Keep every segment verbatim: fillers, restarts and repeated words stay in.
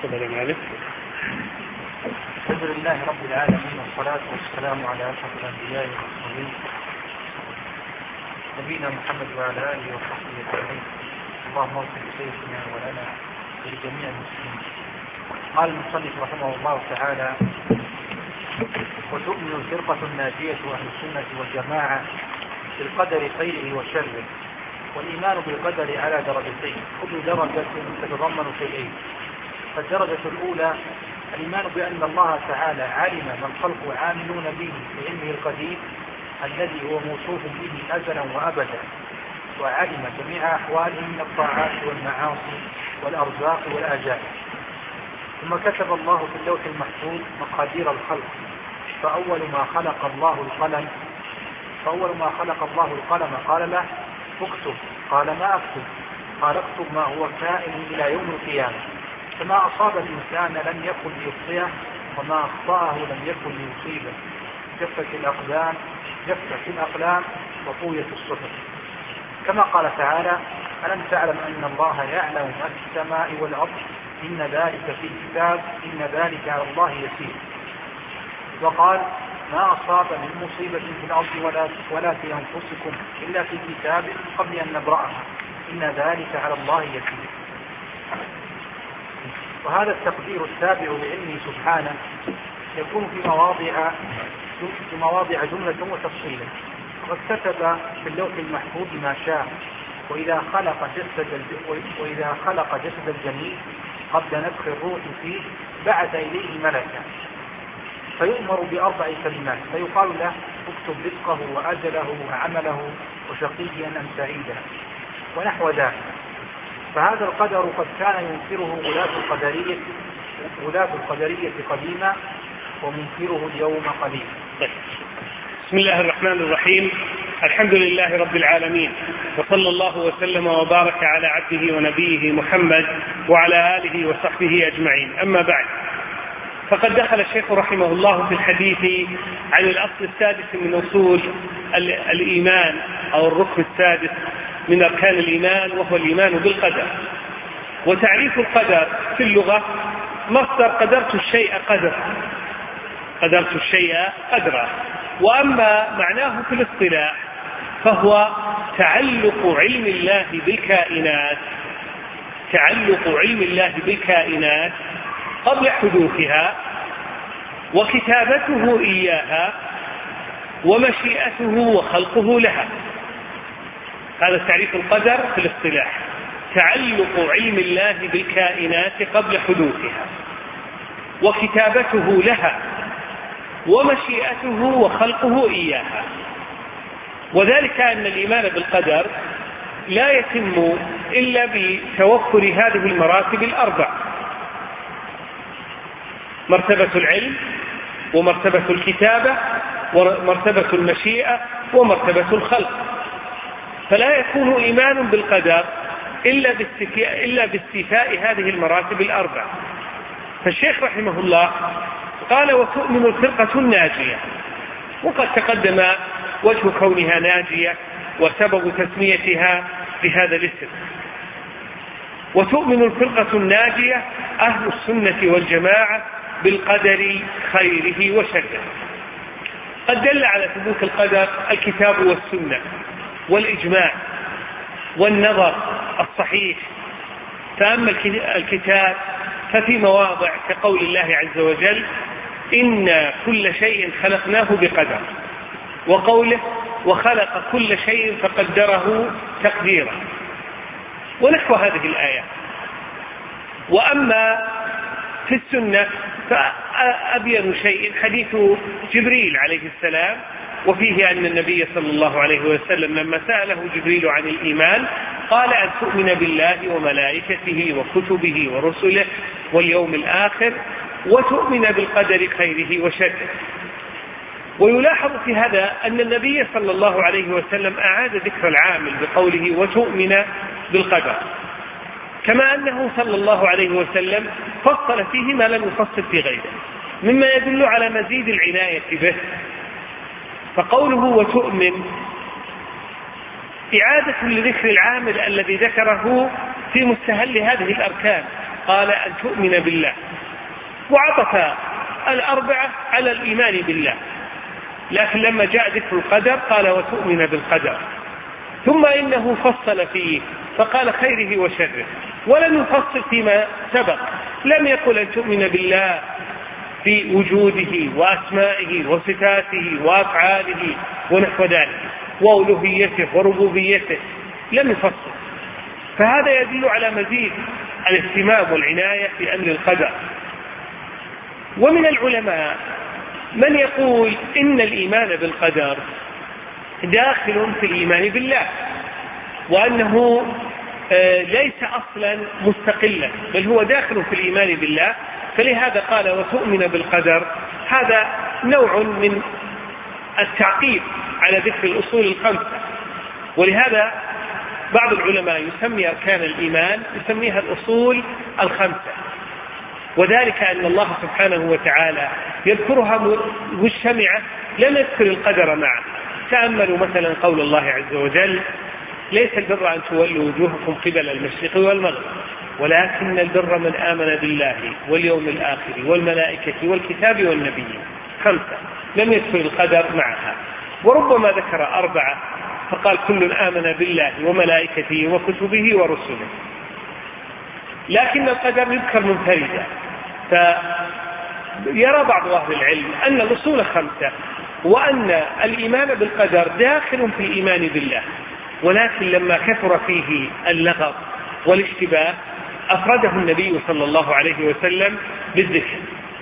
الحمد لله رب العالمين، والصلاة والسلام على أشرف الأنبياء والمرسلين نبينا محمد وعلى آله وصحبه أجمعين. اللهم اغفر لسيدنا ولنا ولجميع المسلمين. قال المصنف رحمه الله تعالى: وتؤمن الفرقة الناجية أهل السنة والجماعة بالقدر خيره وشره. والإيمان بالقدر على درجتين، كل درجة تتضمن شيئين. فالدرجة الأولى الإيمان بأن الله تعالى علم ما الخلق عاملون به بعلمه القديم الذي هو موصوف به أزلا وأبدا، وعلم جميع أحوالهم من الطاعات والمعاصي والأرزاق والآجال. ثم كتب الله في اللوح المحفوظ مقادير الخلق، فأول ما خلق الله القلم فأول ما خلق الله القلم قال له: اكتب. قال: ما أكتب؟ قال: اكتب ما هو كائن إلى يوم القيامة. فما أصاب الإنسان لم يكن ليخطئه، وما أخطأه لم يكن ليصيبه. جفت الأقلام جفت الأقلام وطويت الصحف. كما قال تعالى: ألم تعلم أن الله يعلم ما في السماء والأرض، إن ذلك في كتاب، إن ذلك على الله يسير. وقال: ما أصاب من مصيبة في الأرض ولا, ولا في أنفسكم إلا في كتاب قبل أن نبرأها، إن ذلك على الله يسير. وهذا التقدير التابع لعلمه سبحانه يكون في مواضع في مواضع جملة وتفصيلا. وقد كتب في اللوح المحفوظ ما شاء: وإذا خلق جسد وإذا خلق جسد الجنين قبل نفخ الروح فيه بعث إليه ملكا فيؤمر بأربع كلمات، فيقال له: اكتب رزقه وأجله وعمله وشقيا أم سعيدا، ونحو ذلك. فهذا القدر قد كان ينكره غلاة القدرية غلاة القدرية قديما، ومنكره اليوم قليلا. بسم الله الرحمن الرحيم. الحمد لله رب العالمين، وصلى الله وسلم وبارك على عبده ونبيه محمد وعلى آله وصحبه أجمعين. أما بعد، فقد دخل الشيخ رحمه الله في الحديث عن الأصل السادس من أصول الإيمان، أو الركن السادس من أركان الإيمان، وهو الإيمان بالقدر. وتعريف القدر في اللغة مصدر قدرت الشيء قدرا قدرت الشيء قدرا وأما معناه في الاصطلاح فهو تعلق علم الله بالكائنات تعلق علم الله بالكائنات قبل حدوثها، وكتابته إياها، ومشيئته وخلقه لها. هذا تعريف القدر في الاصطلاح: تعلق علم الله بالكائنات قبل حدوثها، وكتابته لها، ومشيئته وخلقه إياها. وذلك أن الإيمان بالقدر لا يتم إلا بتوفر هذه المراتب الأربع: مرتبة العلم، ومرتبة الكتابة، ومرتبة المشيئة، ومرتبة الخلق. فلا يكون إيمان بالقدر إلا باستيفاء, إلا باستيفاء هذه المراتب الأربع. فالشيخ رحمه الله قال: وتؤمن الفرقة الناجية. وقد تقدم وجه كونها ناجية وسبب تسميتها بهذا الاسم. وتؤمن الفرقة الناجية أهل السنة والجماعة بالقدر خيره وشره. قد دل على ثبوت القدر الكتاب والسنة والإجماع والنظر الصحيح. فأما الكتاب ففي مواضع كقول الله عز وجل: إن كل شيء خلقناه بقدر، وقوله: وخلق كل شيء فقدره تقديرا، ونحو هذه الآيات. وأما في السنة فأبين شيء حديث جبريل عليه السلام، وفيه أن النبي صلى الله عليه وسلم لما سأله جبريل عن الإيمان قال: أن تؤمن بالله وملائكته وكتبه ورسله واليوم الآخر، وتؤمن بالقدر خيره وشره. ويلاحظ في هذا أن النبي صلى الله عليه وسلم أعاد ذكر العامل بقوله: وتؤمن بالقدر، كما أنه صلى الله عليه وسلم فصل فيه ما لم يفصل في غيره، مما يدل على مزيد العناية به. فقوله وتؤمن إعادة لذكر العامل الذي ذكره في مستهل هذه الأركان، قال أن تؤمن بالله، وعطف الأربعة على الإيمان بالله، لكن لما جاء ذكر القدر قال وتؤمن بالقدر. ثم إنه فصل فيه فقال خيره وشره، ولم يفصل فيما سبق، لم يقل أن تؤمن بالله في وجوده وأسمائه وصفاته وأفعاله ونحو ذلك وألوهيته وربوبيته، لم يفصل. فهذا يدل على مزيد الاهتمام والعناية في أمر القدر. ومن العلماء من يقول إن الإيمان بالقدر داخل في الإيمان بالله، وأنه ليس أصلا مستقلا، بل هو داخل في الإيمان بالله، فلهذا قال وتؤمن بالقدر. هذا نوع من التعقيب على ذكر الأصول الخمسة، ولهذا بعض العلماء يسمي أركان الإيمان يسميها الأصول الخمسة، وذلك أن الله سبحانه وتعالى يذكرها مجتمعة، لم يذكر القدر معه. تأملوا مثلا قول الله عز وجل ليس البر أن تولوا وجوهكم قبل المشرق والمغرب ولكن البر من آمن بالله واليوم الآخر والملائكة والكتاب والنبيين. خمسة، لم يذكر القدر معها. وربما ذكر أربعة فقال كل آمن بالله وملائكته وكتبه ورسله، لكن القدر يذكر منفردا. فيرى بعض أهل العلم أن الأصول خمسة، وأن الإيمان بالقدر داخل في الإيمان بالله، ولكن لما كثر فيه اللغط والاشتباه أفرده النبي صلى الله عليه وسلم بالذكر.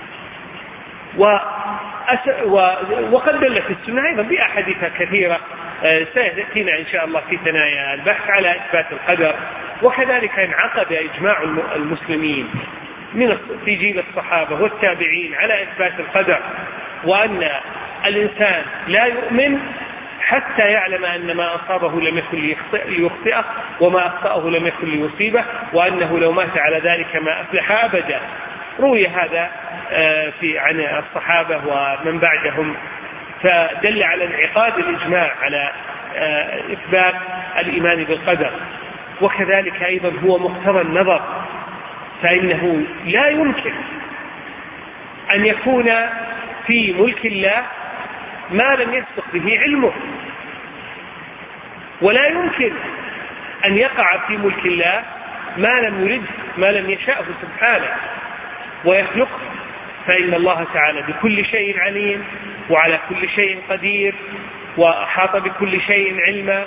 وقد دلت السنة أيضا بأحاديث كثيرة سيأتينا إن شاء الله في ثنايا البحث على إثبات القدر. وكذلك انعقد إجماع المسلمين من في جيل الصحابة والتابعين على إثبات القدر، وأن الإنسان لا يؤمن حتى يعلم أن ما أصابه لم يكن ليخطئه وما أخطأه لم يكن ليصيبه، وأنه لو مات على ذلك ما أفلح أبدا. روي هذا في عن الصحابة ومن بعدهم، فدل على انعقاد الإجماع على إثبات الإيمان بالقدر. وكذلك أيضا هو مقتضى النظر، فإنه لا يمكن أن يكون في ملك الله ما لم يسبق به علمه، ولا يمكن أن يقع في ملك الله ما لم يرد ما لم يشاءه سبحانه ويخلقه، فإن الله تعالى بكل شيء عليم وعلى كل شيء قدير وأحاط بكل شيء علما،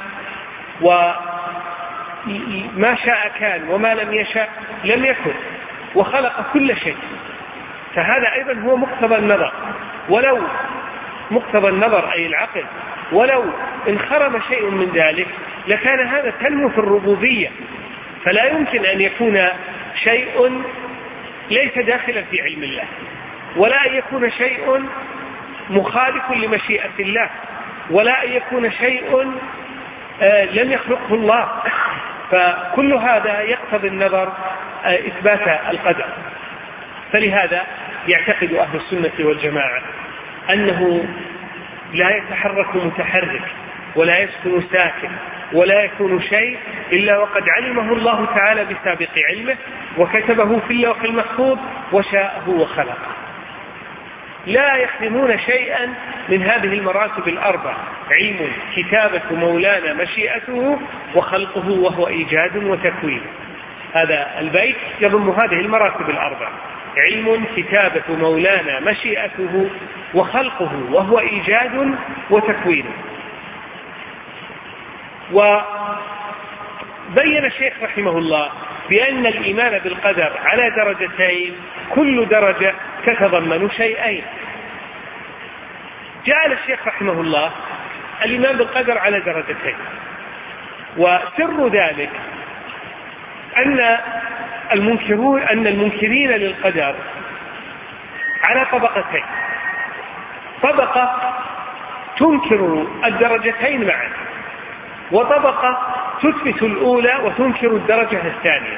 وما شاء كان وما لم يشاء لم يكن، وخلق كل شيء. فهذا أيضا هو مقتضى النظر، ولو مقتضى النظر أي العقل، ولو انخرم شيء من ذلك لكان هذا تنمو في الربوبية. فلا يمكن أن يكون شيء ليس داخلا في علم الله، ولا أن يكون شيء مخالف لمشيئة الله، ولا أن يكون شيء لم يخلقه الله. فكل هذا يقتضي النظر إثبات القدر. فلهذا يعتقد أهل السنة والجماعة أنه لا يتحرك متحرك ولا يسكن ساكن ولا يكون شيء إلا وقد علمه الله تعالى بسابق علمه وكتبه في اللوح المحفوظ وشاءه وخلقه. لا يخدمون شيئا من هذه المراتب الأربع: علم، كتابة مولانا مشيئته، وخلقه وهو إيجاد وتكوين. هذا البيت يضم هذه المراتب الأربع: علم، كتابة مولانا مشيئته، وخلقه وهو إيجاد وتكوين. وبين الشيخ رحمه الله بأن الإيمان بالقدر على درجتين، كل درجة تتضمن شيئين. جعل الشيخ رحمه الله الإيمان بالقدر على درجتين، وسر ذلك أن المنكرون أن المنكرين للقدر على طبقتين: طبقة تنكر الدرجتين معا، وطبقة تثبت الأولى وتنكر الدرجة الثانية.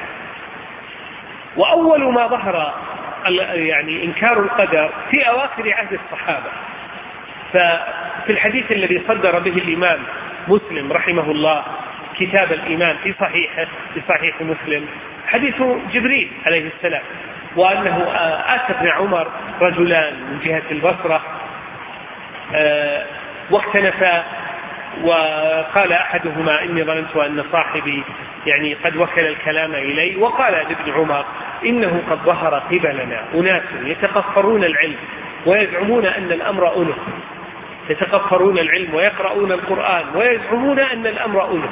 وأول ما ظهر يعني إنكار القدر في أواخر عهد الصحابة. ففي الحديث الذي صدر به الإمام مسلم رحمه الله كتاب الإيمان في صحيحه في صحيح مسلم حديث جبريل عليه السلام، وأنه آتى ابن عمر رجلان من جهة البصرة واختلفا، وقال أحدهما إني ظننت أن صاحبي يعني قد وكل الكلام إلي، وقال لابن عمر إنه قد ظهر قبلنا أناس يتقفرون العلم ويزعمون أن الأمر أنف، يتقفرون العلم ويقرؤون القرآن ويزعمون أن الأمر أنف.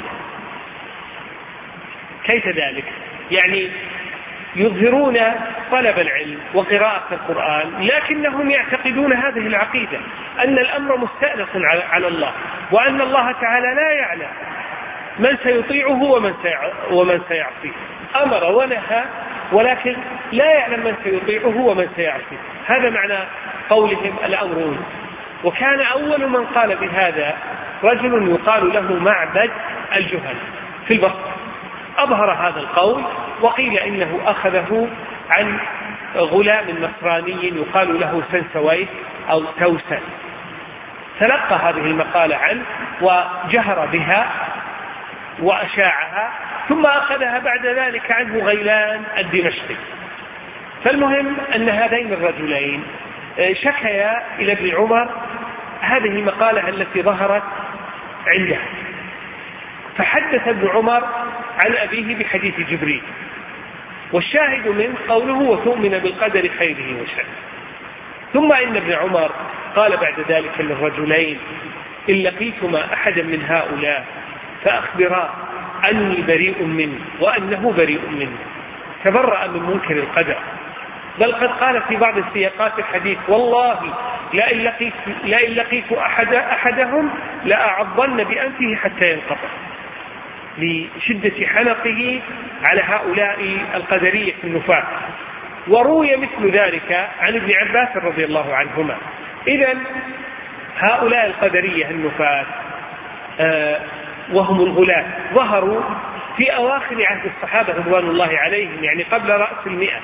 كيف ذلك؟ يعني يظهرون طلب العلم وقراءة القرآن، لكنهم يعتقدون هذه العقيدة أن الأمر مستأنف على الله، وأن الله تعالى لا يعلم من سيطيعه ومن سيعصيه. أمر ونهى ولكن لا يعلم من سيطيعه ومن سيعصيه. هذا معنى قولهم الأمر أنف. وكان أول من قال بهذا رجل يقال له معبد الجهني في البصرة، أظهر هذا القول، وقيل إنه أخذه عن غلام نصراني يقال له سنسويه أو توسن، تلقى هذه المقالة عنه وجهر بها وأشاعها، ثم أخذها بعد ذلك عنه غيلان الدمشقي. فالمهم أن هذين الرجلين شكيا إلى ابن عمر هذه المقالة التي ظهرت عنده، فحدث ابن عمر عن أبيه بحديث جبريل، والشاهد منه قوله وتؤمن بالقدر خيره وشره. ثم إن ابن عمر قال بعد ذلك للرجلين إن لقيتما أحدا من هؤلاء فأخبرا أني بريء منه وأنه بريء منه، تبرأ من منكر القدر. بل قد قال في بعض السياقات الحديث والله لئن لقيت, لئن لقيت أحد أحدهم لأعضن بأنفه حتى ينقطع، لشدة حنقه على هؤلاء القدرية النفاة. وروي مثل ذلك عن ابن عباس رضي الله عنهما. إذن هؤلاء القدرية النفاة آه وهم الغلاة ظهروا في أواخر عهد الصحابة رضوان الله عليهم، يعني قبل رأس المئة،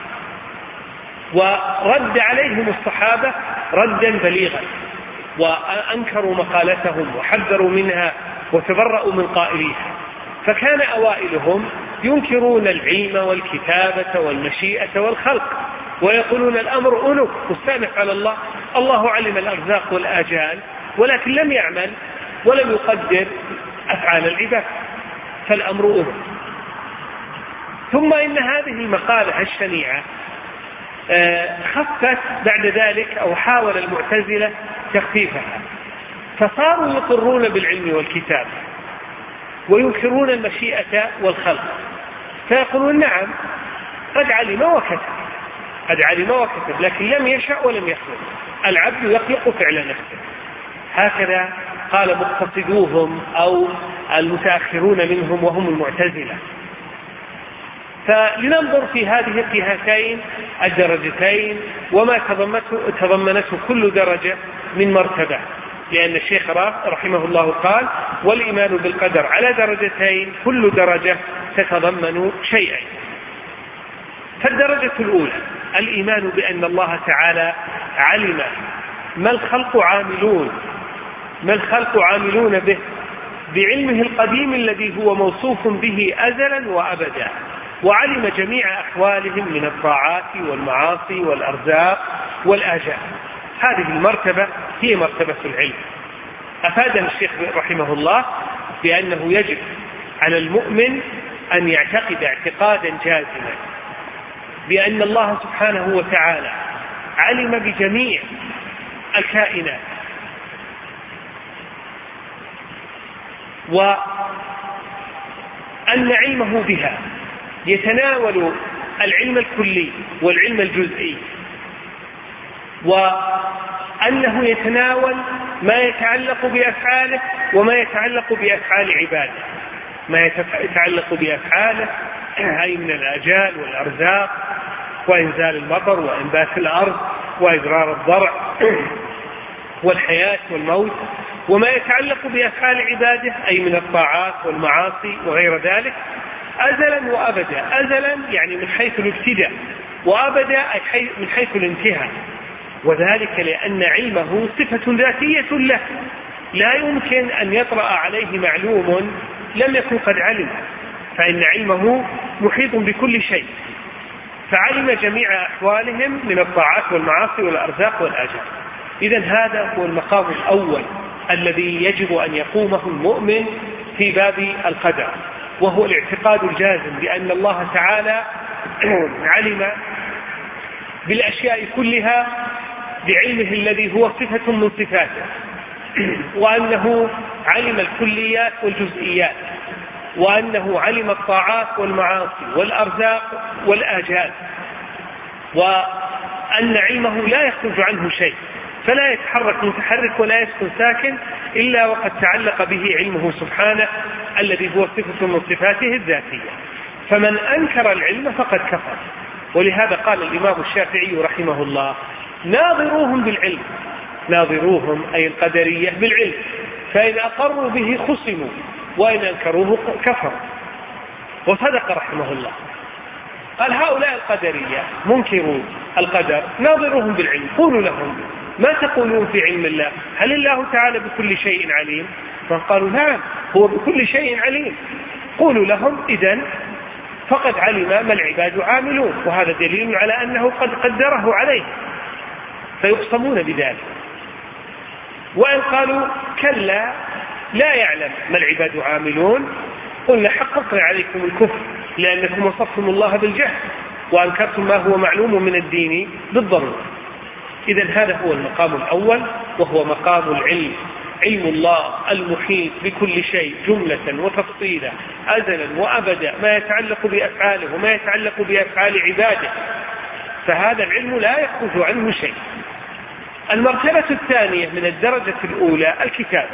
ورد عليهم الصحابة ردا بليغا، وأنكروا مقالتهم وحذروا منها وتبرأوا من قائليها. فكان أوائلهم ينكرون العلم والكتابة والمشيئة والخلق، ويقولون الأمر أنف مستأنف على الله، الله علم الأرزاق والآجال ولكن لم يعمل ولم يقدر أفعال العباد، فالأمر أنف. ثم إن هذه المقالة الشنيعة خفت بعد ذلك أو حاول المعتزلة تخفيفها، فصاروا يقرون بالعلم والكتاب وينكرون المشيئة والخلق، فيقولون نعم قد علم وكتب، قد علم وكتب لكن لم يشأ ولم يخلق، العبد يخلق فعل نفسه. هكذا قال مقتصدوهم أو المتأخرون منهم وهم المعتزلة. فلننظر في هذه في هاتين الدرجتين وما تضمنته كل درجة من مرتبة، لأن الشيخ رحمه الله قال والإيمان بالقدر على درجتين كل درجة تتضمن شيئين. فالدرجة الأولى الإيمان بأن الله تعالى علم ما الخلق عاملون ما الخلق عاملون به بعلمه القديم الذي هو موصوف به أزلا وأبدا، وعلم جميع أحوالهم من الطاعات والمعاصي والأرزاق والآجال. هذه المرتبة هي مرتبة العلم. أفادنا الشيخ رحمه الله بأنه يجب على المؤمن أن يعتقد اعتقادا جازما بأن الله سبحانه وتعالى علم بجميع الكائنات، وأن علمه بها يتناول العلم الكلي والعلم الجزئي، وأنه يتناول ما يتعلق بأفعاله وما يتعلق بأفعال عباده، ما يتعلق بأفعاله أي من الآجال والأرزاق وإنزال المطر وإنبات الأرض وإدرار الضرع والحياة والموت، وما يتعلق بأفعال عباده أي من الطاعات والمعاصي وغير ذلك، أزلا وأبدا. أزلا يعني من حيث الابتداء، وأبدا أي من حيث الانتهاء، وذلك لأن علمه صفة ذاتية له، لا يمكن أن يطرأ عليه معلوم لم يكن قد علم، فإن علمه محيط بكل شيء، فعلم جميع أحوالهم من الطاعات والمعاصي والأرزاق والآجال. إذن هذا هو المقام الأول الذي يجب أن يقومه المؤمن في باب القدر، وهو الاعتقاد الجازم بأن الله تعالى علم بالأشياء كلها بعلمه الذي هو صفة من صفاته، وأنه علم الكليات والجزئيات، وأنه علم الطاعات والمعاصي والأرزاق والآجال، وأن علمه لا يخرج عنه شيء، فلا يتحرك متحرك ولا يسكن ساكن إلا وقد تعلق به علمه سبحانه الذي هو صفة من صفاته الذاتية. فمن أنكر العلم فقد كفر. ولهذا قال الإمام الشافعي رحمه الله: ناظروهم بالعلم، ناظروهم أي القدرية بالعلم، فإن أقروا به خصموا وإن أنكروه كفروا. وصدق رحمه الله. قال: هؤلاء القدرية منكروا القدر ناظروهم بالعلم، قولوا لهم: ما تقولون في علم الله؟ هل الله تعالى بكل شيء عليم؟ فقالوا: نعم، هو بكل شيء عليم. قولوا لهم: إذن فقد علم ما العباد عاملون، وهذا دليل على أنه قد قدره عليه، فيقسمون بذلك. وإن قالوا: كلا لا يعلم ما العباد عاملون، قلنا: حققنا عليكم الكفر لأنكم وصفتم الله بالجهل وأنكرتم ما هو معلوم من الدين بالضرورة. إذن هذا هو المقام الأول، وهو مقام العلم، علم الله المحيط بكل شيء جملة وتفصيلا أزلا وأبدا، ما يتعلق بأفعاله وما يتعلق بأفعال عباده، فهذا العلم لا يخرج عنه شيء. المرتبة الثانية من الدرجة الأولى الكتابة،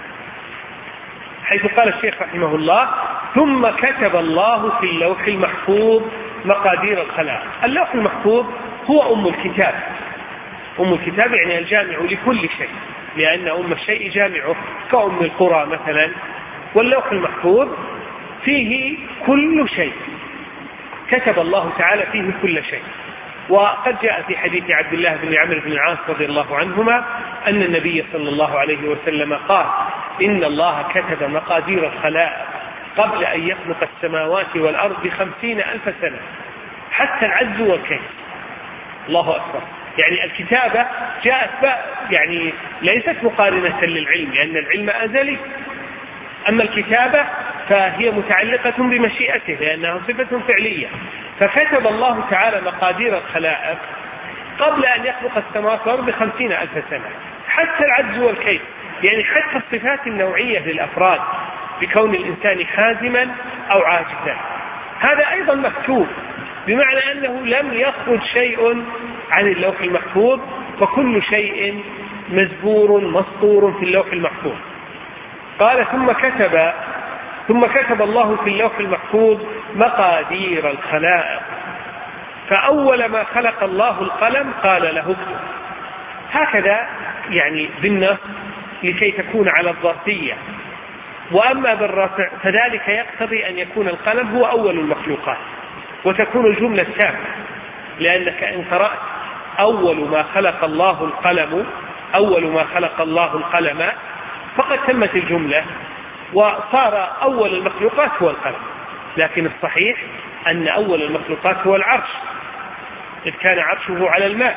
حيث قال الشيخ رحمه الله: ثم كتب الله في اللوح المحفوظ مقادير الخلائق. اللوح المحفوظ هو أم الكتاب، أم الكتاب يعني الجامع لكل شيء، لأن أم الشيء جامعه كأم القرى مثلا، واللوح المحفوظ فيه كل شيء، كتب الله تعالى فيه كل شيء. وقد جاء في حديث عبد الله بن عمرو بن العاص رضي الله عنهما أن النبي صلى الله عليه وسلم قال: إن الله كتب مقادير الخلائق قبل أن يخلق السماوات والأرض بخمسين ألف سنة، حتى العجز والكيس. الله أكبر. يعني الكتابة جاءت يعني ليست مقارنة للعلم، لأن العلم أزلي، أما الكتابة فهي متعلقة بمشيئته لأنها صفة فعلية. فكتب الله تعالى مقادير الخلائق قبل أن يخلق السماوات والأرض بخمسين ألف سنة، حتى العجز والكيس، يعني حتى الصفات النوعية للأفراد، بكون الإنسان حازما أو عاجزا، هذا أيضا مكتوب، بمعنى أنه لم يخرج شيء عن اللوح المحفوظ، فكل شيء مزبور مسطور في اللوح المحفوظ. قال: ثم كتب ثم كتب الله في اللوح المحفوظ مقادير الخلائق، فأول ما خلق الله القلم قال له اكتب. هكذا يعني بالنص لكي تكون على الظرفية. وأما بالرفع فذلك يقتضي أن يكون القلم هو أول المخلوقات، وتكون الجملة التامة، لأنك إن قرأت أول ما خلق الله القلم أول ما خلق الله القلم فقد تمت الجملة وصار أول المخلوقات هو القلم. لكن الصحيح أن أول المخلوقات هو العرش، إذ كان عرشه على الماء،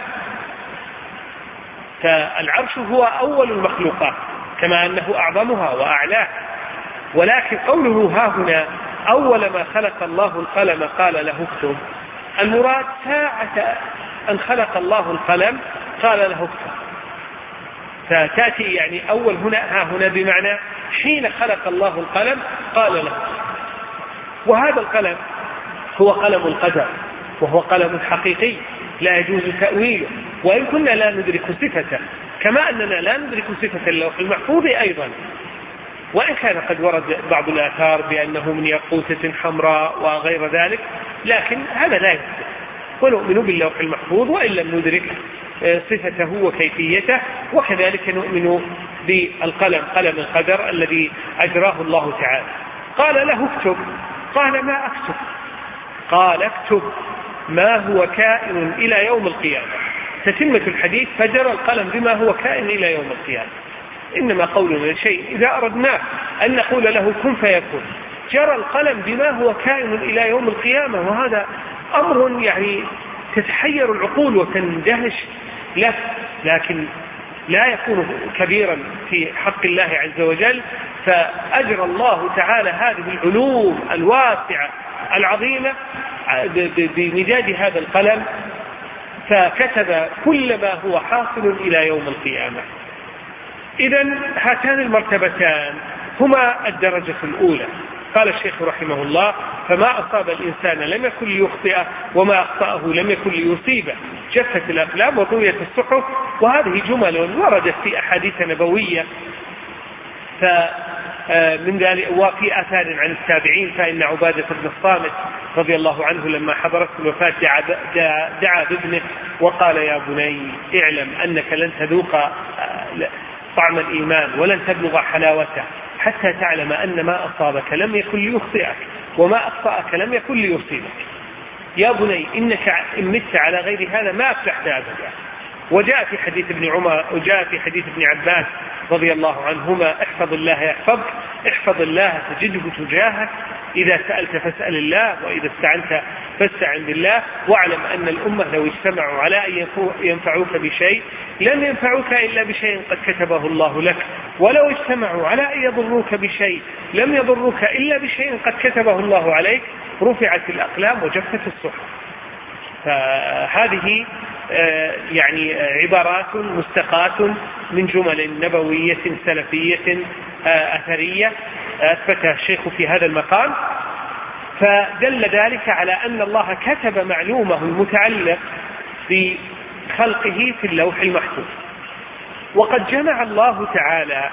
فالعرش هو أول المخلوقات كما أنه أعظمها وأعلاها. ولكن قوله ها هنا أول ما خلق الله القلم قال له اكتب، المراد ساعة أن خلق الله القلم قال له اكتب، فتأتي يعني أول هنا ها هنا بمعنى حين خلق الله القلم قال له. وهذا القلم هو قلم القدر، وهو قلم حقيقي لا يجوز تأويله، وإن كنا لا ندرك صفته، كما أننا لا ندرك صفة اللوح المحفوظ أيضا، وإن كان قد ورد بعض الآثار بأنه من ياقوتة حمراء وغير ذلك، لكن هذا لا يثبت، ونؤمن باللوح المحفوظ وإن لم ندرك صفته وكيفيته. وكذلك نؤمن بالقلم قلم القدر الذي أجراه الله تعالى. قال له اكتب، قال ما أكتب؟ قال اكتب ما هو كائن إلى يوم القيامة. تتمة الحديث: فجر القلم بما هو كائن إلى يوم القيامة. إنما قولنا لشيء إذا أردناه أن نقول له كن فيكون. جرى القلم بما هو كائن إلى يوم القيامة، وهذا أمر يعني تتحير العقول وتندهش له، لكن لا يكون كبيرا في حق الله عز وجل. فأجرى الله تعالى هذه العلوم الواسعة العظيمة بمداد هذا القلم، فكتب كل ما هو حاصل إلى يوم القيامة. إذن هاتان المرتبتان هما الدرجة الأولى. قال الشيخ رحمه الله: فما أصاب الإنسان لم يكن ليخطئه وما أخطأه لم يكن ليصيبه، جفت الأقلام وطويت الصحف. وهذه جمل وردت في أحاديث نبوية فمن ذلك وفي آثار عن التابعين. فإن عبادة بن الصامت رضي الله عنه لما حضرت الوفاة دعا, دعا بابنه وقال: يا بني اعلم أنك لن تذوق طعم الإيمان ولن تبلغ حلاوته حتى تعلم أن ما أصابك لم يكن ليخطئك وما أخطأك لم يكن ليصيبك. يا بني إنك إن مت على غير هذا ما أفلحت أبدا. وجاء في حديث ابن عمر وجاء في حديث ابن عباس رضي الله عنهما: احفظ الله يحفظك، احفظ الله تجده تجاهك، إذا سألت فاسأل الله، وإذا استعنت فاستعن بالله، واعلم أن الأمة لو اجتمعوا على أن ينفعوك بشيء لم ينفعوك إلا بشيء قد كتبه الله لك، ولو اجتمعوا على أن يضروك بشيء لم يضروك إلا بشيء قد كتبه الله عليك. رفعت الأقلام وجفت الصحف. فهذه يعني عبارات مستقاة من جمل نبوية سلفية أثرية أثبتها الشيخ في هذا المقام. فدل ذلك على أن الله كتب معلومه المتعلق بخلقه في اللوح المحفوظ. وقد جمع الله تعالى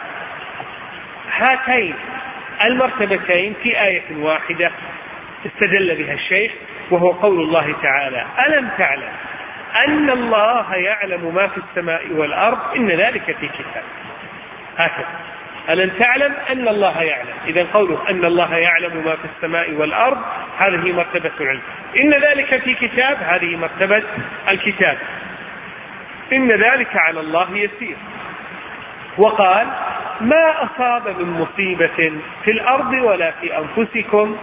هاتين المرتبتين في آية واحدة استدل بها الشيخ، وهو قول الله تعالى: ألم تعلم أن الله يعلم ما في السماء والأرض إن ذلك في كتاب. هكذا ألم تعلم أن الله يعلم. إذن قوله أن الله يعلم ما في السماء والأرض هذه مرتبة العلم. إن ذلك في كتاب هذه مرتبة الكتاب. إن ذلك على الله يسير. وقال: ما أصاب من مصيبة في الأرض ولا في أنفسكم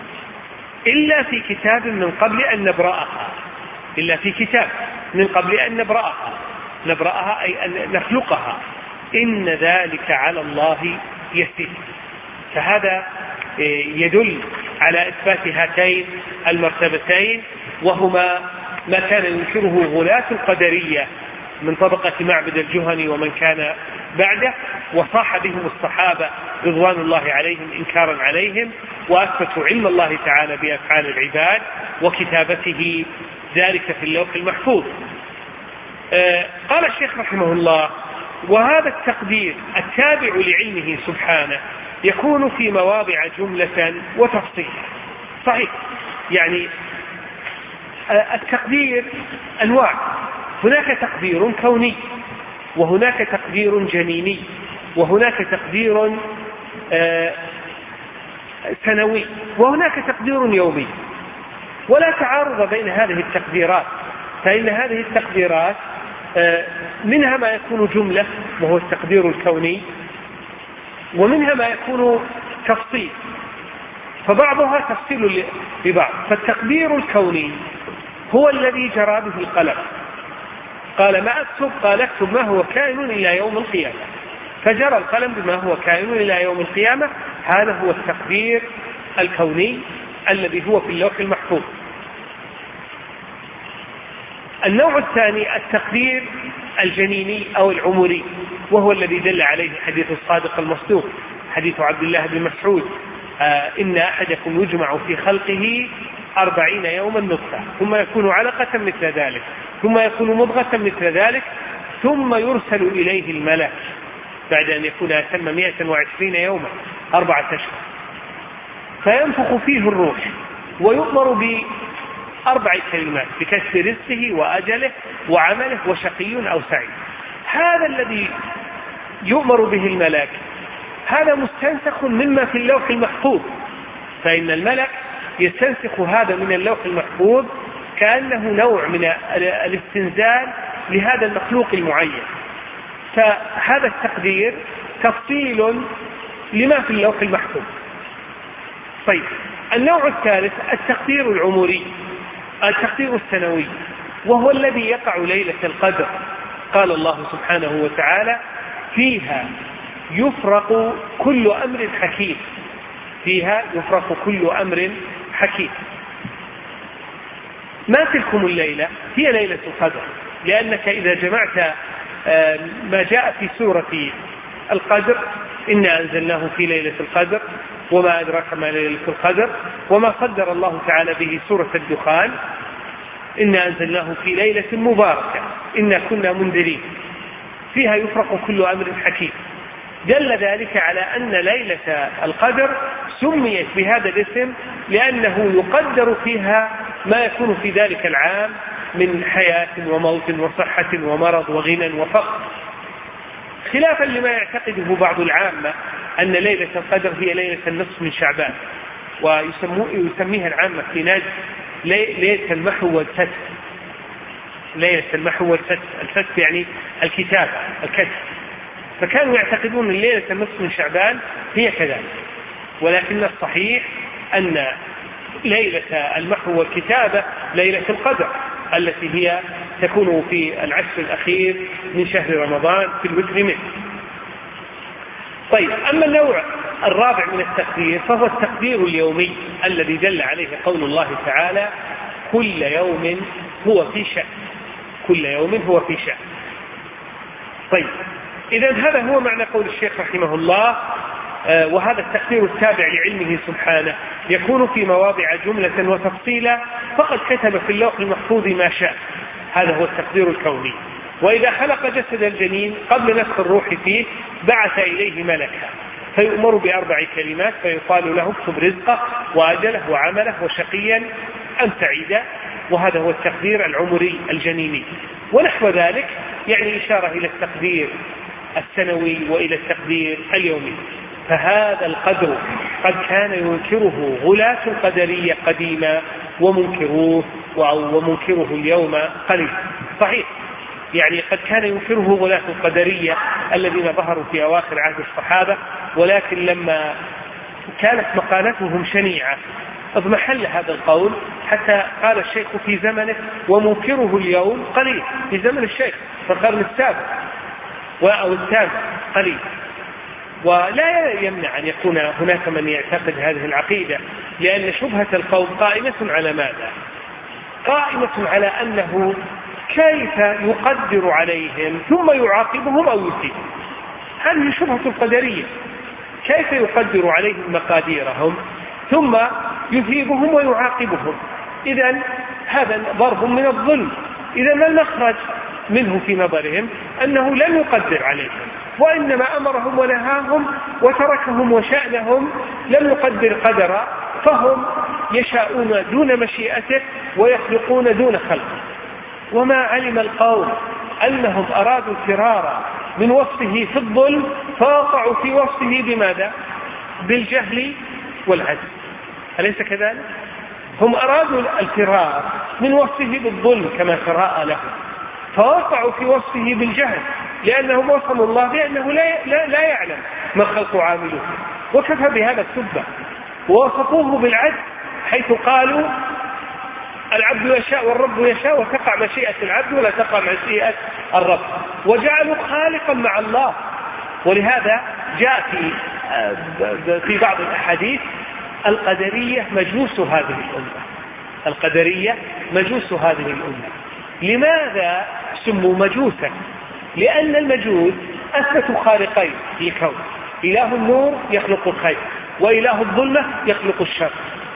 إلا في كتاب من قبل أن نبرأها. إلا في كتاب من قبل أن نبرأها. نبرأها أي أن نخلقها. إن ذلك على الله يسير. فهذا يدل على إثبات هاتين المرتبتين، وهما ما كان ينكره غلاة القدرية من طبقة معبد الجهني ومن كان بعده، وصاح بهم الصحابة رضوان الله عليهم إنكارا عليهم، وأثبتوا علم الله تعالى بأفعال العباد وكتابته ذلك في اللوح المحفوظ. آه قال الشيخ رحمه الله: وهذا التقدير التابع لعلمه سبحانه يكون في مواضع جملة وتفصيل. صحيح، يعني آه التقدير أنواع. هناك تقدير كوني، وهناك تقدير جنيني، وهناك تقدير آه سنوي، وهناك تقدير يومي. ولا تعارض بين هذه التقديرات، فإن هذه التقديرات منها ما يكون جملة وهو التقدير الكوني، ومنها ما يكون تفصيل، فبعضها تفصيل ببعض. فالتقدير الكوني هو الذي جرى به القلم. قال: ما أكتب؟ قال: اكتب ما هو كائن إلى يوم القيامة. فجرى القلم بما هو كائن إلى يوم القيامة. هذا هو التقدير الكوني الذي هو في اللوح المحفوظ. النوع الثاني التقدير الجنيني أو العمري، وهو الذي دل عليه حديث الصادق المصدوق، حديث عبد الله بن مسعود: آه إن أحدكم يجمع في خلقه أربعين يوما نطفة، ثم يكون علقة مثل ذلك، ثم يكون مضغة مثل ذلك، ثم يرسل إليه الملك بعد أن يكون أتم مئة وعشرين يوما أربعة أشهر، فينفخ فيه الروح ويؤمر بأربع كلمات: بكسب رزقه وأجله وعمله وشقي أو سعيد. هذا الذي يؤمر به الملك هذا مستنسخ مما في اللوح المحفوظ، فإن الملك يستنسخ هذا من اللوح المحفوظ كأنه نوع من الاستنزال لهذا المخلوق المعين. فهذا التقدير تفصيل لما في اللوح المحفوظ. طيب، النوع الثالث التقدير العمري، التقدير السنوي، وهو الذي يقع ليلة القدر. قال الله سبحانه وتعالى: فيها يفرق كل أمر حكيم. فيها يفرق كل أمر حكيم. ما تلكم الليلة هي ليلة القدر، لأنك إذا جمعت ما جاء في سورة القدر: إنا أنزلناه في ليلة القدر وما أدراك ما ليلة القدر، وما قدر الله تعالى به سورة الدخان: إنا أنزلناه في ليلة مباركة إنا كنا منذرين، فيها يفرق كل أمر حكيم. دل ذلك على أن ليلة القدر سميت بهذا الاسم لأنه يقدر فيها ما يكون في ذلك العام من حياة وموت وصحة ومرض وغنى وفقر، خلافا لما يعتقده بعض العامة أن ليلة القدر هي ليلة النصف من شعبان، ويسميها العامة في نجد ليلة المحو والفتح. ليلة المحو والفتح، الفتح يعني الكتاب، الكتب. فكانوا يعتقدون أن ليلة النصف من شعبان هي كذلك، ولكن الصحيح أن ليلة المحو والكتابة ليلة القدر التي هي تكون في العشر الأخير من شهر رمضان في الوتر منه. طيب، أما النوع الرابع من التقدير فهو التقدير اليومي الذي دل عليه قول الله تعالى: كل يوم هو في شأن. كل يوم هو في شأن. طيب، إذن هذا هو معنى قول الشيخ رحمه الله. آه وهذا التقدير التابع لعلمه سبحانه يكون في مواضع جملة وتفصيلا، فقد كتب في اللوح المحفوظ ما شاء. هذا هو التقدير الكوني. وإذا خلق جسد الجنين قبل نفخ الروح فيه بعث إليه ملكا فيؤمر بأربع كلمات فيقال له: اكتب رزقه وأجله وعمله وشقيا أم سعيدا. وهذا هو التقدير العمري الجنيني. ونحو ذلك يعني إشارة إلى التقدير السنوي وإلى التقدير اليومي. فهذا القدر قد كان ينكره غلاة القدرية قديما ومنكروه ومنكره اليوم قليل. صحيح، يعني قد كان ينكره غلاة القدرية الذين ظهروا في أواخر عهد الصحابة، ولكن لما كانت مقالتهم شنيعة اضمحل هذا القول، حتى قال الشيخ في زمنه: ومنكره اليوم قليل. في زمن الشيخ في القرن السابع أو الثامن قليل. ولا يمنع أن يكون هناك من يعتقد هذه العقيدة، لأن شبهة القوم قائمة على ماذا؟ قائمة على أنه كيف يقدر عليهم ثم يعاقبهم أو يثيبهم. هذه شبهة القدرية، كيف يقدر عليهم مقاديرهم ثم يثيبهم ويعاقبهم. إذن هذا ضرب من الظلم. إذن ما المخرج منه في نظرهم؟ أنه لم يقدر عليهم، وإنما أمرهم ونهاهم وتركهم وشأنهم، لم يقدر قدرا، فهم يشاءون دون مشيئته ويخلقون دون خلقه. وما علم القوم أنهم أرادوا الفرار من وصفه في الظلم فوقعوا في وصفه بماذا؟ بالجهل والعجز. أليس كذلك؟ هم أرادوا الفرار من وصفه بالظلم كما تراءى لهم، فوقعوا في وصفه بالجهل، لأنهم وصفوا الله بأنه لا, لا, لا يعلم ما خلق عامله، وكفى بهذا السبة. ووصفوه بالعجز حيث قالوا: العبد يشاء والرب يشاء، وتقع مشيئة العبد ولا تقع مشيئة الرب، وجعلوا خالقا مع الله. ولهذا جاء في في بعض الأحاديث: القدرية مجوس هذه الأمة. القدرية مجوس هذه الأمة. لماذا سموا مجوسا؟ لأن المجوس أثبتوا خالقين في الكون: إله النور يخلق الخير، وإله الظلمة يخلق الشر.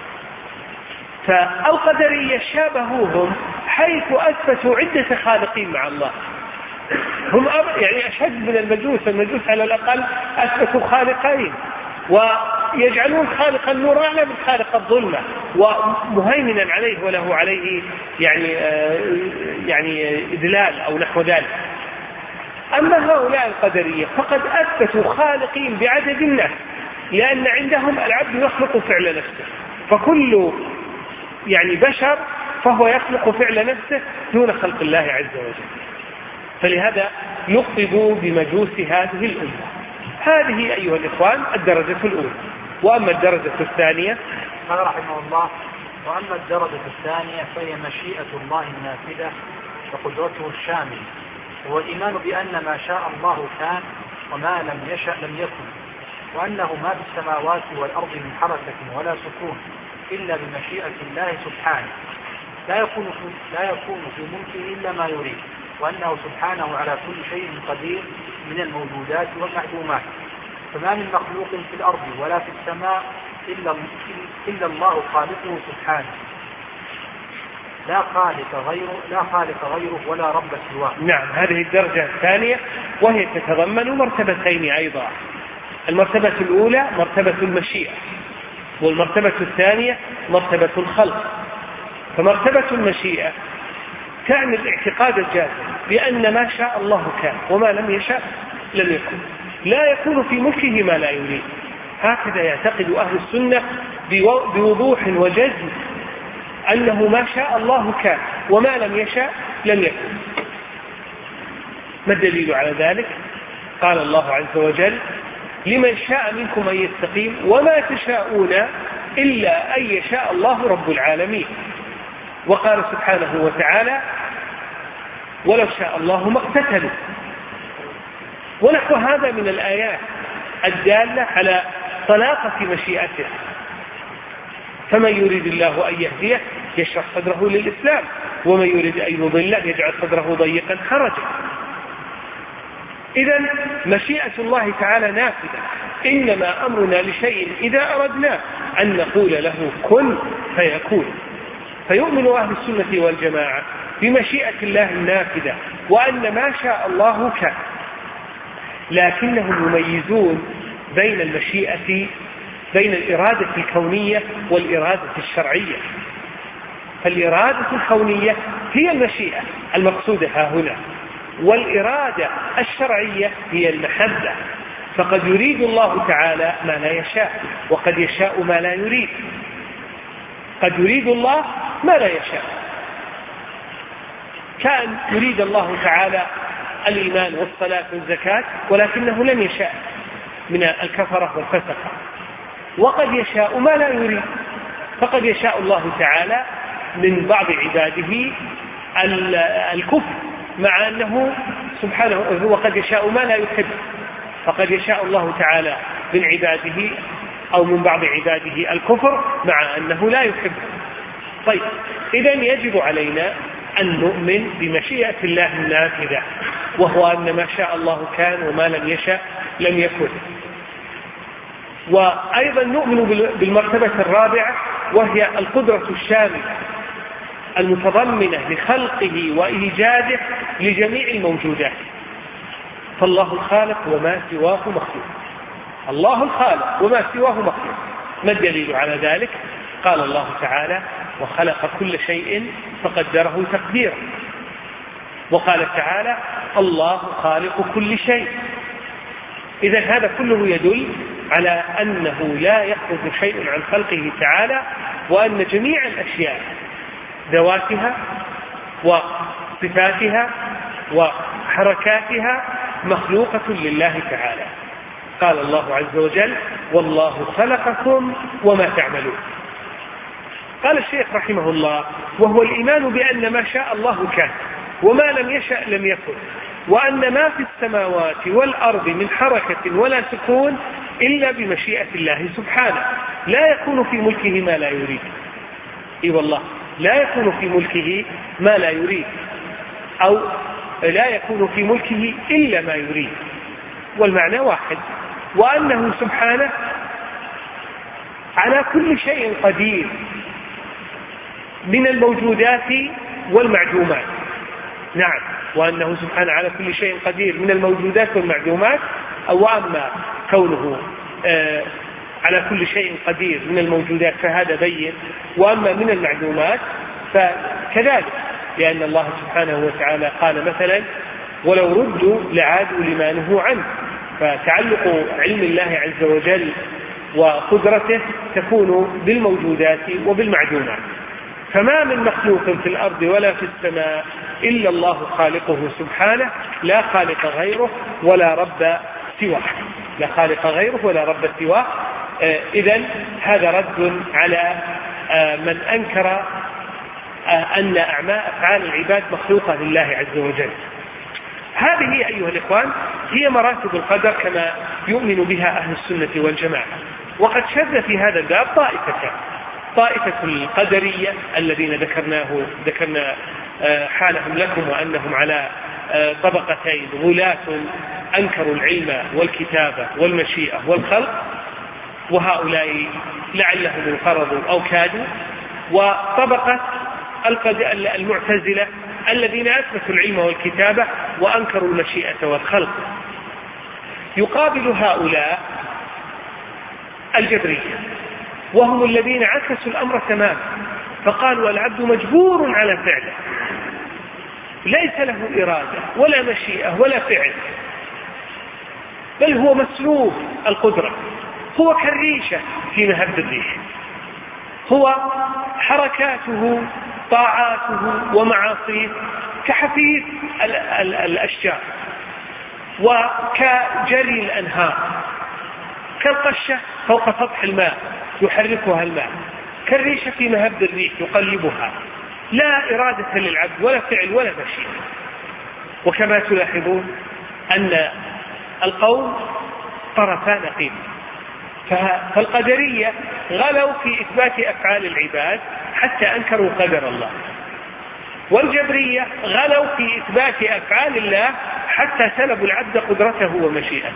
فالقدرية شابهوهم حيث أثبتوا عدة خالقين مع الله. هم يعني أشد من المجوس. المجوس على الأقل أثبتوا خالقين، ويجعلون خالق النور أعلى من خالق الظلمة ومهيمنا عليه وله عليه يعني يعني إدلال أو نحو ذلك. أما هؤلاء القدرية فقد أثبتوا خالقين بعدد الناس، لأن عندهم العبد يخلق فعل نفسه، فكل يعني بشر فهو يخلق فعل نفسه دون خلق الله عز وجل. فلهذا يخطبوا بمجوس هذه الأمة. هذه أيها الإخوان الدرجة الأولى. وأما الدرجة الثانية قال رحمه الله: وأما الدرجة الثانية فهي مشيئة الله النافذة وقدرته الشاملة، هو الإيمان بأن ما شاء الله كان وما لم يشأ لم يكن، وأنه ما في السماوات والأرض من حركة ولا سكون إلا بمشيئة الله سبحانه، لا يكون في, لا يكون في ملكه إلا ما يريد، وأنه سبحانه على كل شيء قدير من الموجودات والمعدومات، فما من مخلوق في الأرض ولا في السماء إلا, إلا الله خالقه سبحانه، لا خالق غيره لا خالق غيره ولا رب سواه. نعم، هذه الدرجة الثانية، وهي تتضمن مرتبتين أيضا. المرتبة الأولى مرتبة المشيئة، والمرتبة الثانية مرتبة الخلق. فمرتبة المشيئة تعني الاعتقاد الجازم بأن ما شاء الله كان وما لم يشاء لم يكن، لا يكون في ملكه ما لا يريد. هكذا يعتقد أهل السنة بوضوح وجزم أنه ما شاء الله كان وما لم يشاء لم يكن. ما الدليل على ذلك؟ قال الله عز وجل: لمن شاء منكم أن يستقيم وما تشاءون إلا أن يشاء الله رب العالمين. وقال سبحانه وتعالى: ولو شاء الله ما اقتتلوا. ونحو هذا من الآيات الدالة على طلاقة مشيئته. فمن يريد الله أن يهديه يشرح صدره للإسلام، ومن يريد أن يضله يجعل صدره ضيقا حرجا. إذن مشيئة الله تعالى نافذة، إنما أمرنا لشيء إذا أردنا أن نقول له كن فيكون. فيؤمن أهل السنة والجماعة بمشيئة الله النافذة، وأن ما شاء الله كان، لكنهم يميزون بين المشيئة بين الإرادة الكونية والإرادة الشرعية. فالإرادة الكونية هي المشيئة المقصودة ها هنا، والإرادة الشرعية هي المحبة. فقد يريد الله تعالى ما لا يشاء، وقد يشاء ما لا يريد. قد يريد الله ما لا يشاء، كان يريد الله تعالى الإيمان والصلاة والزكاة ولكنه لم يشاء من الكفرة والفسقة. وقد يشاء ما لا يريد، فقد يشاء الله تعالى من بعض عباده الكفر مع أنه سبحانه، وقد يشاء ما لا يحب، فقد يشاء الله تعالى من عباده أو من بعض عباده الكفر مع أنه لا يحب. طيب، إذن يجب علينا أن نؤمن بمشيئة الله النافذة، وهو أن ما شاء الله كان وما لم يشاء لم يكن. وأيضا نؤمن بالمرتبة الرابعة، وهي القدرة الشاملة المتضمنة لخلقه وإيجاده لجميع الموجودات. فالله الخالق وما سواه مخلوق. الله الخالق وما سواه مخلوق. ما الدليل على ذلك؟ قال الله تعالى: وخلق كل شيء فقدره تقديرا. وقال تعالى: الله خالق كل شيء. إذن هذا كله يدل على أنه لا يخرج شيء عن خلقه تعالى، وأن جميع الأشياء ذواتها وصفاتها وحركاتها مخلوقة لله تعالى. قال الله عز وجل: والله خلقكم وما تعملون. قال الشيخ رحمه الله: وهو الإيمان بأن ما شاء الله كان وما لم يشأ لم يكن، وأن ما في السماوات والأرض من حركة ولا سكون إلا بمشيئة الله سبحانه، لا يكون في ملكه ما لا يريد. إي والله، لا يكون في ملكه ما لا يريد، أو لا يكون في ملكه إلا ما يريد، والمعنى واحد. وأنه سبحانه على كل شيء قدير من الموجودات والمعدومات. نعم، وأنه سبحانه على كل شيء قدير من الموجودات والمعدومات. أو أما كونه آه على كل شيء قدير من الموجودات فهذا بين، وأما من المعدومات فكذلك، لأن الله سبحانه وتعالى قال مثلا: ولو ردوا لعادوا لما نهوا عنه. فتعلق علم الله عز وجل وقدرته تكون بالموجودات وبالمعدومات. فما من مخلوق في الأرض ولا في السماء إلا الله خالقه سبحانه، لا خالق غيره ولا رب سواه. لا خالق غيره ولا رب سواه. إذن هذا رد على من أنكر أن أفعال العباد مخلوقة لله عز وجل. هذه أيها الإخوان هي مراتب القدر كما يؤمن بها أهل السنة والجماعة. وقد شذ في هذا الباب طائفتان: طائفة القدرية الذين ذكرناه ذكرنا حالهم لكم وأنهم على طبقتين: غلاة أنكروا العلم والكتابة والمشيئة والخلق، وهؤلاء لعلهم انقرضوا أو كادوا. وطبقة المعتزلة الذين أثبتوا العلم والكتابة وأنكروا المشيئة والخلق. يقابل هؤلاء الجبرية، وهم الذين عكسوا الأمر تماما، فقالوا العبد مجبور على فعله، ليس له إرادة ولا مشيئة ولا فعل، بل هو مسلوب القدرة، هو كالريشة في مهب الريح، هو حركاته طاعاته ومعاصيه كحفيظ الأشجار وكجري الأنهار، كالقشة فوق سطح الماء يحركها الماء، كالريشة في مهب الريح يقلبها، لا إرادة للعبد ولا فعل ولا مشيئة. وكما تلاحظون أن القوم طرفا نقيض، فالقدرية غلوا في إثبات أفعال العباد حتى أنكروا قدر الله، والجبرية غلوا في إثبات أفعال الله حتى سلبوا العبد قدرته ومشيئته.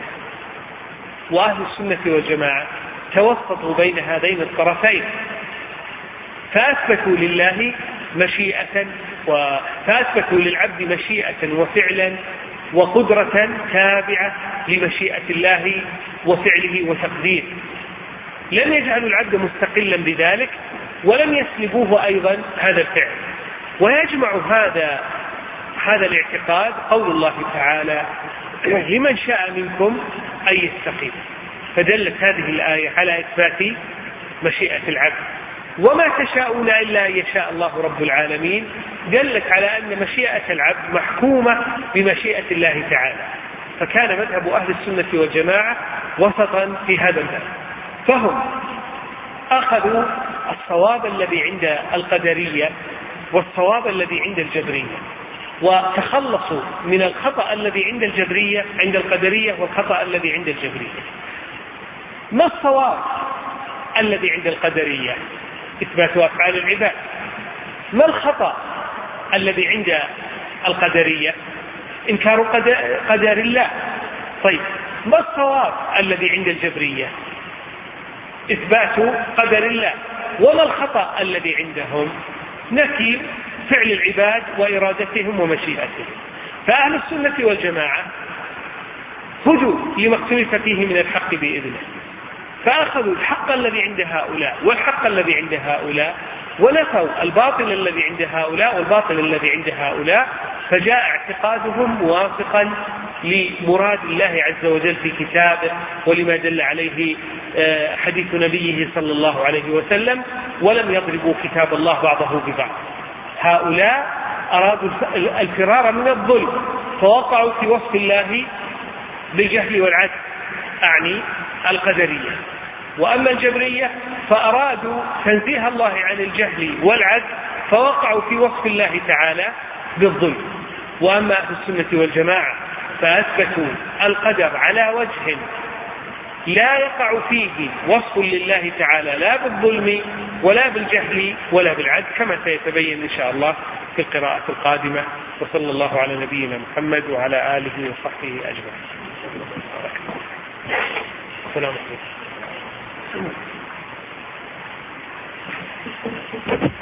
وأهل السنة والجماعة توسطوا بين هذين الطرفين، فأثبتوا لله مشيئة فأثبتوا للعبد مشيئة وفعلا وقدرة تابعة لمشيئة الله وفعله وتقديره، لم يجعلوا العبد مستقلا بذلك ولم يسلبوه أيضا هذا الفعل. ويجمع هذا هذا الاعتقاد قول الله تعالى: لمن شاء منكم أن يستقيم. فدلت هذه الآية على إثبات مشيئة العبد. وما تشاءون إلا أن يشاء الله رب العالمين دلت على أن مشيئة العبد محكومة بمشيئة الله تعالى. فكان مذهب أهل السنة والجماعة وسطا في هذا الباب، فهم أخذوا الصواب الذي عند القدرية والصواب الذي عند الجبرية، وتخلصوا من الخطأ الذي عند الجبرية عند القدرية والخطأ الذي عند الجبرية. ما الصواب الذي عند القدرية؟ إثبات أفعال العباد. ما الخطأ الذي عند القدرية؟ إنكار قدر الله. طيب، ما الصواب الذي عند الجبرية؟ إثبات قدر الله. وما الخطأ الذي عندهم؟ نفي فعل العباد وإرادتهم ومشيئتهم. فأهل السنة والجماعة هدوا لما اختلف فيه من الحق بإذنه، فأخذوا الحق الذي عند هؤلاء والحق الذي عند هؤلاء، ونفوا الباطل الذي عند هؤلاء والباطل الذي عند هؤلاء، فجاء اعتقادهم موافقا لمراد الله عز وجل في كتابه ولما دل عليه حديث نبيه صلى الله عليه وسلم، ولم يضربوا كتاب الله بعضه ببعض. هؤلاء أرادوا الفرار من الظلم فوقعوا في وصف الله بالجهل والعجز، أعني القدرية. وأما الجبرية فأرادوا تنزيه الله عن الجهل والعجز فوقعوا في وصف الله تعالى بالظلم. وأما أهل السنة والجماعة فأثبتوا القدر على وجه لا يقع فيه وصف لله تعالى لا بالظلم ولا بالجهل ولا بالعجز، كما سيتبين إن شاء الله في القراءة القادمة. وصلى الله على نبينا محمد وعلى آله وصحبه أجمعين. السلام عليكم.